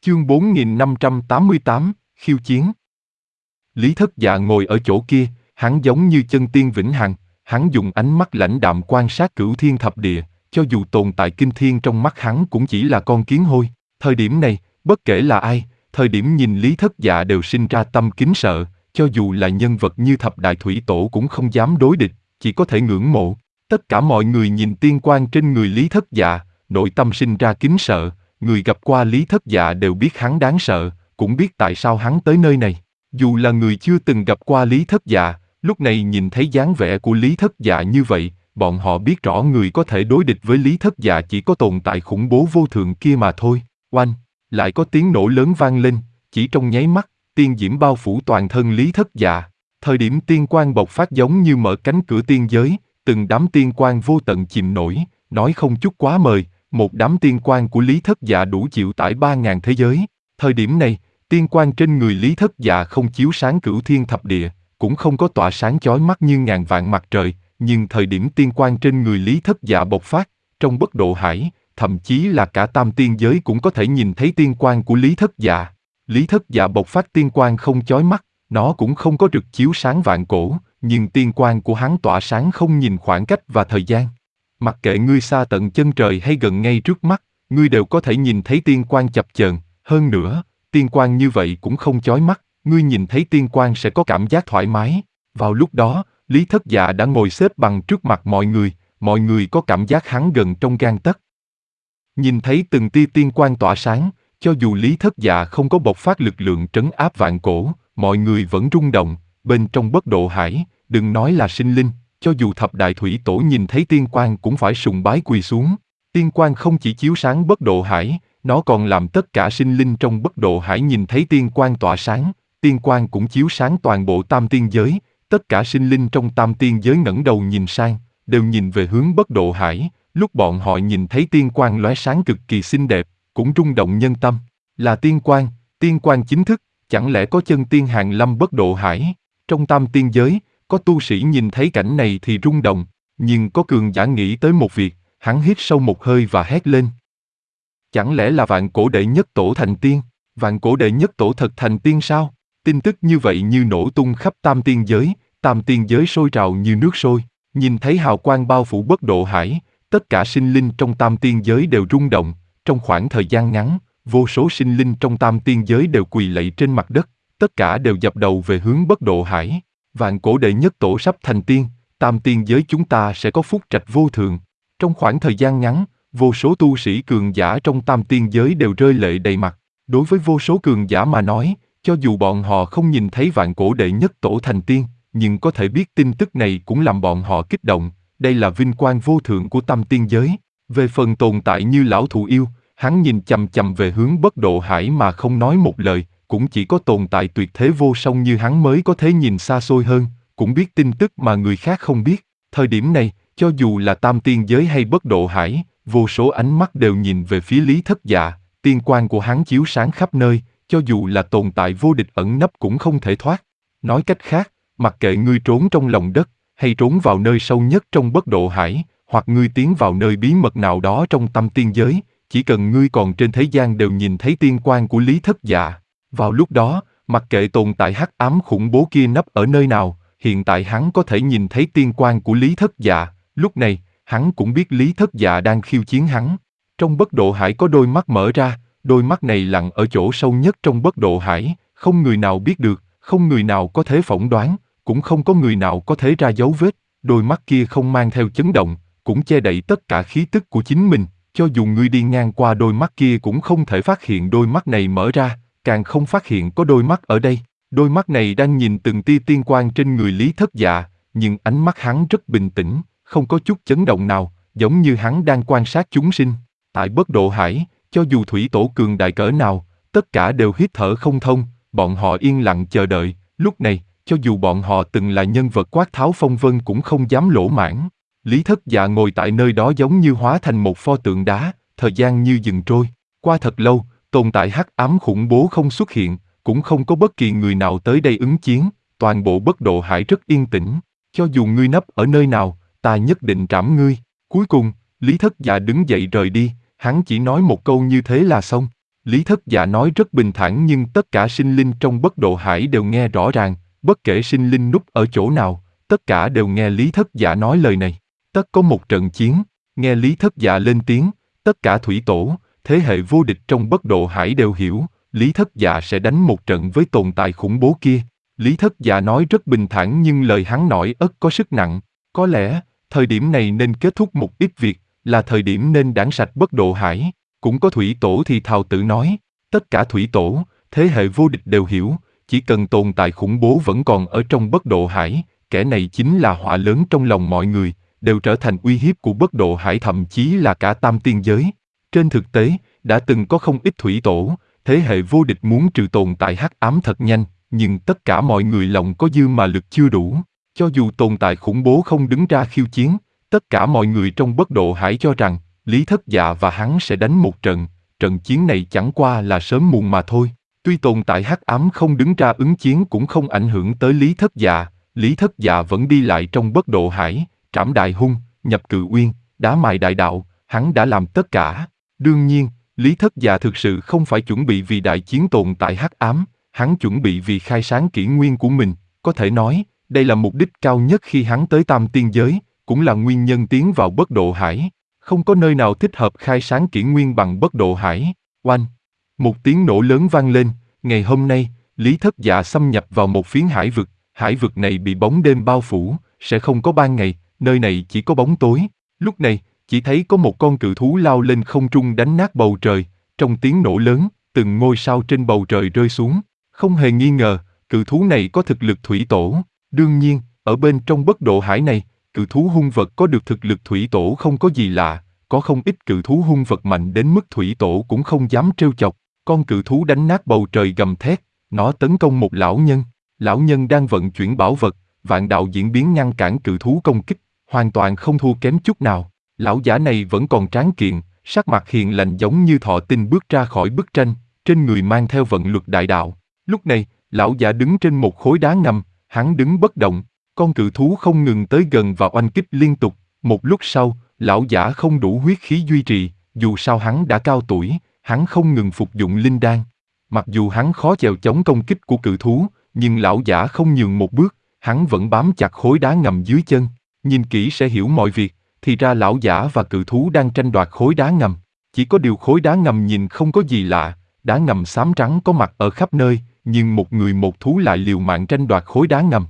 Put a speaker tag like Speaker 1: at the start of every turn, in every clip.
Speaker 1: Chương 4588, khiêu chiến. Lý Thất Dạ ngồi ở chỗ kia, hắn giống như chân tiên vĩnh hằng, hắn dùng ánh mắt lãnh đạm quan sát cửu thiên thập địa, cho dù tồn tại kinh thiên trong mắt hắn cũng chỉ là con kiến hôi. Thời điểm này, bất kể là ai, thời điểm nhìn Lý Thất Dạ đều sinh ra tâm kính sợ, cho dù là nhân vật như Thập Đại Thủy Tổ cũng không dám đối địch, chỉ có thể ngưỡng mộ. Tất cả mọi người nhìn tiên quang trên người Lý Thất Dạ, nội tâm sinh ra kính sợ. Người gặp qua Lý Thất Dạ đều biết hắn đáng sợ, cũng biết tại sao hắn tới nơi này. Dù là người chưa từng gặp qua Lý Thất Dạ, lúc này nhìn thấy dáng vẻ của Lý Thất Dạ như vậy, bọn họ biết rõ người có thể đối địch với Lý Thất Dạ chỉ có tồn tại khủng bố vô thượng kia mà thôi. Oanh! Lại có tiếng nổ lớn vang lên, chỉ trong nháy mắt, tiên diễm bao phủ toàn thân Lý Thất Dạ. Thời điểm tiên quang bộc phát giống như mở cánh cửa tiên giới, từng đám tiên quang vô tận chìm nổi, nói không chút quá mời. Một đám tiên quang của Lý Thất Dạ đủ chịu tải 3.000 thế giới. Thời điểm này, tiên quang trên người Lý Thất Dạ không chiếu sáng cửu thiên thập địa, cũng không có tỏa sáng chói mắt như ngàn vạn mặt trời, nhưng thời điểm tiên quang trên người Lý Thất Dạ bộc phát, trong bất độ hải, thậm chí là cả tam tiên giới cũng có thể nhìn thấy tiên quang của Lý Thất Dạ. Lý Thất Dạ bộc phát tiên quang không chói mắt, nó cũng không có rực chiếu sáng vạn cổ, nhưng tiên quang của hắn tỏa sáng không nhìn khoảng cách và thời gian. Mặc kệ ngươi xa tận chân trời hay gần ngay trước mắt, ngươi đều có thể nhìn thấy tiên quang chập chờn. Hơn nữa, tiên quang như vậy cũng không chói mắt, ngươi nhìn thấy tiên quang sẽ có cảm giác thoải mái. Vào lúc đó, Lý Thất Dạ đã ngồi xếp bằng trước mặt mọi người có cảm giác hắn gần trong gang tấc. Nhìn thấy từng tia tiên quang tỏa sáng, cho dù Lý Thất Dạ không có bộc phát lực lượng trấn áp vạn cổ, mọi người vẫn rung động. Bên trong bất độ hải, đừng nói là sinh linh, cho dù Thập Đại Thủy Tổ nhìn thấy tiên quang cũng phải sùng bái quỳ xuống. Tiên quang không chỉ chiếu sáng bất độ hải, nó còn làm tất cả sinh linh trong bất độ hải nhìn thấy tiên quang tỏa sáng. Tiên quang cũng chiếu sáng toàn bộ tam tiên giới, tất cả sinh linh trong tam tiên giới ngẩng đầu nhìn sang, đều nhìn về hướng bất độ hải. Lúc bọn họ nhìn thấy tiên quang lóe sáng cực kỳ xinh đẹp, cũng rung động nhân tâm. Là tiên quang chính thức, chẳng lẽ có chân tiên hàng lâm bất độ hải? Trong tam tiên giới, có tu sĩ nhìn thấy cảnh này thì rung động, nhưng có cường giả nghĩ tới một việc, hắn hít sâu một hơi và hét lên. Chẳng lẽ là vạn cổ đệ nhất tổ thành tiên? Vạn cổ đệ nhất tổ thật thành tiên sao? Tin tức như vậy như nổ tung khắp tam tiên giới sôi trào như nước sôi. Nhìn thấy hào quang bao phủ bất độ hải, tất cả sinh linh trong tam tiên giới đều rung động. Trong khoảng thời gian ngắn, vô số sinh linh trong tam tiên giới đều quỳ lạy trên mặt đất, tất cả đều dập đầu về hướng bất độ hải. Vạn cổ đệ nhất tổ sắp thành tiên, tam tiên giới chúng ta sẽ có phúc trạch vô thường. Trong khoảng thời gian ngắn, vô số tu sĩ cường giả trong tam tiên giới đều rơi lệ đầy mặt. Đối với vô số cường giả mà nói, cho dù bọn họ không nhìn thấy vạn cổ đệ nhất tổ thành tiên, nhưng có thể biết tin tức này cũng làm bọn họ kích động. Đây là vinh quang vô thượng của tam tiên giới. Về phần tồn tại như lão thụ yêu, hắn nhìn chằm chằm về hướng bất độ hải mà không nói một lời. Cũng chỉ có tồn tại tuyệt thế vô song như hắn mới có thể nhìn xa xôi hơn, cũng biết tin tức mà người khác không biết. Thời điểm này, cho dù là tam tiên giới hay bất độ hải, vô số ánh mắt đều nhìn về phía Lý Thất Dạ. Tiên quang của hắn chiếu sáng khắp nơi, cho dù là tồn tại vô địch ẩn nấp cũng không thể thoát. Nói cách khác, mặc kệ ngươi trốn trong lòng đất, hay trốn vào nơi sâu nhất trong bất độ hải, hoặc ngươi tiến vào nơi bí mật nào đó trong tam tiên giới, chỉ cần ngươi còn trên thế gian đều nhìn thấy tiên quang của Lý Thất Dạ. Vào lúc đó, mặc kệ tồn tại hắc ám khủng bố kia nấp ở nơi nào, hiện tại hắn có thể nhìn thấy tiên quang của Lý Thất Dạ. Lúc này, hắn cũng biết Lý Thất Dạ đang khiêu chiến hắn. Trong bất độ hải có đôi mắt mở ra, đôi mắt này lặn ở chỗ sâu nhất trong bất độ hải, không người nào biết được, không người nào có thể phỏng đoán, cũng không có người nào có thể ra dấu vết. Đôi mắt kia không mang theo chấn động, cũng che đậy tất cả khí tức của chính mình. Cho dù ngươi đi ngang qua đôi mắt kia cũng không thể phát hiện đôi mắt này mở ra, càng không phát hiện có đôi mắt ở đây. Đôi mắt này đang nhìn từng tia tiên quang trên người Lý Thất Dạ, nhưng ánh mắt hắn rất bình tĩnh, không có chút chấn động nào, giống như hắn đang quan sát chúng sinh. Tại bất độ hải, cho dù thủy tổ cường đại cỡ nào, tất cả đều hít thở không thông, bọn họ yên lặng chờ đợi. Lúc này, cho dù bọn họ từng là nhân vật quát tháo phong vân cũng không dám lỗ mãng. Lý Thất Dạ ngồi tại nơi đó giống như hóa thành một pho tượng đá, thời gian như dừng trôi. Qua thật lâu, tồn tại hắc ám khủng bố không xuất hiện, cũng không có bất kỳ người nào tới đây ứng chiến, toàn bộ bất độ hải rất yên tĩnh. Cho dù ngươi nấp ở nơi nào, ta nhất định trảm ngươi. Cuối cùng, Lý Thất Dạ đứng dậy rời đi, hắn chỉ nói một câu như thế là xong. Lý Thất Dạ nói rất bình thản nhưng tất cả sinh linh trong Bất Độ Hải đều nghe rõ ràng, bất kể sinh linh núp ở chỗ nào, tất cả đều nghe Lý Thất Dạ nói lời này. Tất có một trận chiến, nghe Lý Thất Dạ lên tiếng, tất cả thủy tổ, thế hệ vô địch trong Bất Độ Hải đều hiểu, Lý Thất Dạ sẽ đánh một trận với tồn tại khủng bố kia. Lý Thất Dạ nói rất bình thản nhưng lời hắn nói ất có sức nặng. Có lẽ, thời điểm này nên kết thúc một ít việc, là thời điểm nên đãng sạch Bất Độ Hải. Cũng có thủy tổ thì thào tự nói, tất cả thủy tổ, thế hệ vô địch đều hiểu, chỉ cần tồn tại khủng bố vẫn còn ở trong Bất Độ Hải, kẻ này chính là họa lớn trong lòng mọi người, đều trở thành uy hiếp của Bất Độ Hải thậm chí là cả tam tiên giới. Trên thực tế, đã từng có không ít thủy tổ, thế hệ vô địch muốn trừ tồn tại hắc ám thật nhanh, nhưng tất cả mọi người lòng có dư mà lực chưa đủ. Cho dù tồn tại khủng bố không đứng ra khiêu chiến, tất cả mọi người trong Bất Độ Hải cho rằng, Lý Thất Dạ và hắn sẽ đánh một trận, trận chiến này chẳng qua là sớm muộn mà thôi. Tuy tồn tại hắc ám không đứng ra ứng chiến cũng không ảnh hưởng tới Lý Thất Dạ vẫn đi lại trong Bất Độ Hải, trảm đại hung, nhập cự uyên, đá mài đại đạo, hắn đã làm tất cả. Đương nhiên, Lý Thất Dạ thực sự không phải chuẩn bị vì đại chiến tồn tại hắc ám, hắn chuẩn bị vì khai sáng kỷ nguyên của mình, có thể nói, đây là mục đích cao nhất khi hắn tới tam tiên giới, cũng là nguyên nhân tiến vào Bất Độ Hải. Không có nơi nào thích hợp khai sáng kỷ nguyên bằng Bất Độ Hải. Oanh! Một tiếng nổ lớn vang lên, ngày hôm nay, Lý Thất Dạ xâm nhập vào một phiến hải vực này bị bóng đêm bao phủ, sẽ không có ban ngày, nơi này chỉ có bóng tối. Lúc này, chỉ thấy có một con cự thú lao lên không trung đánh nát bầu trời, trong tiếng nổ lớn, từng ngôi sao trên bầu trời rơi xuống. Không hề nghi ngờ, cự thú này có thực lực thủy tổ. Đương nhiên, ở bên trong Bất Độ Hải này, cự thú hung vật có được thực lực thủy tổ không có gì lạ, có không ít cự thú hung vật mạnh đến mức thủy tổ cũng không dám trêu chọc. Con cự thú đánh nát bầu trời gầm thét, nó tấn công một lão nhân. Lão nhân đang vận chuyển bảo vật, vạn đạo diễn biến ngăn cản cự thú công kích, hoàn toàn không thua kém chút nào. Lão giả này vẫn còn tráng kiện, sắc mặt hiền lành giống như thọ tinh bước ra khỏi bức tranh, trên người mang theo vận luật đại đạo. Lúc này, lão giả đứng trên một khối đá ngầm, hắn đứng bất động. Con cự thú không ngừng tới gần và oanh kích liên tục. Một lúc sau, lão giả không đủ huyết khí duy trì, dù sao hắn đã cao tuổi, hắn không ngừng phục dụng linh đan. Mặc dù hắn khó chèo chống công kích của cự thú, nhưng lão giả không nhường một bước, hắn vẫn bám chặt khối đá ngầm dưới chân. Nhìn kỹ sẽ hiểu mọi việc, thì ra lão giả và cự thú đang tranh đoạt khối đá ngầm. Chỉ có điều khối đá ngầm nhìn không có gì lạ, đá ngầm xám trắng có mặt ở khắp nơi, nhưng một người một thú lại liều mạng tranh đoạt khối đá ngầm.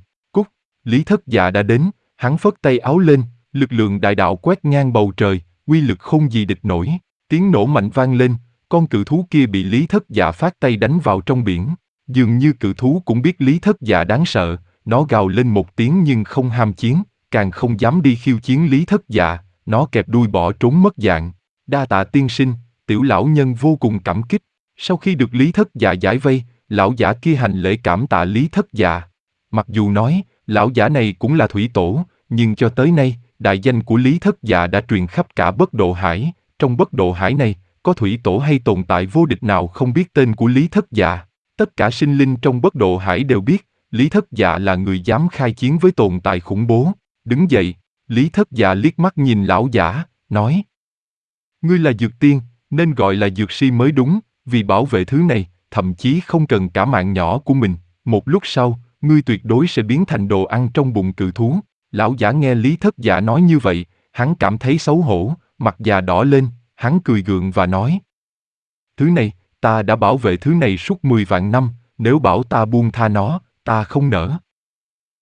Speaker 1: Lý Thất Dạ đã đến, hắn phất tay áo lên, lực lượng đại đạo quét ngang bầu trời, uy lực không gì địch nổi. Tiếng nổ mạnh vang lên, con cự thú kia bị Lý Thất Dạ phát tay đánh vào trong biển. Dường như cự thú cũng biết Lý Thất Dạ đáng sợ, nó gào lên một tiếng nhưng không ham chiến, càng không dám đi khiêu chiến Lý Thất Dạ, nó kẹp đuôi bỏ trốn mất dạng. Đa tạ tiên sinh, tiểu lão nhân vô cùng cảm kích. Sau khi được Lý Thất Dạ giải vây, lão giả kia hành lễ cảm tạ Lý Thất Dạ. Mặc dù nói, lão giả này cũng là thủy tổ, nhưng cho tới nay, đại danh của Lý Thất Dạ đã truyền khắp cả Bất Độ Hải. Trong Bất Độ Hải này, có thủy tổ hay tồn tại vô địch nào không biết tên của Lý Thất Dạ. Tất cả sinh linh trong Bất Độ Hải đều biết, Lý Thất Dạ là người dám khai chiến với tồn tại khủng bố. Đứng dậy, Lý Thất Dạ liếc mắt nhìn lão giả, nói: Ngươi là dược tiên, nên gọi là dược sư mới đúng, vì bảo vệ thứ này, thậm chí không cần cả mạng nhỏ của mình. Một lúc sau, ngươi tuyệt đối sẽ biến thành đồ ăn trong bụng cự thú. Lão giả nghe Lý Thất Dạ nói như vậy, hắn cảm thấy xấu hổ, mặt già đỏ lên, hắn cười gượng và nói: Thứ này, ta đã bảo vệ thứ này suốt 10 vạn năm, nếu bảo ta buông tha nó, ta không nỡ.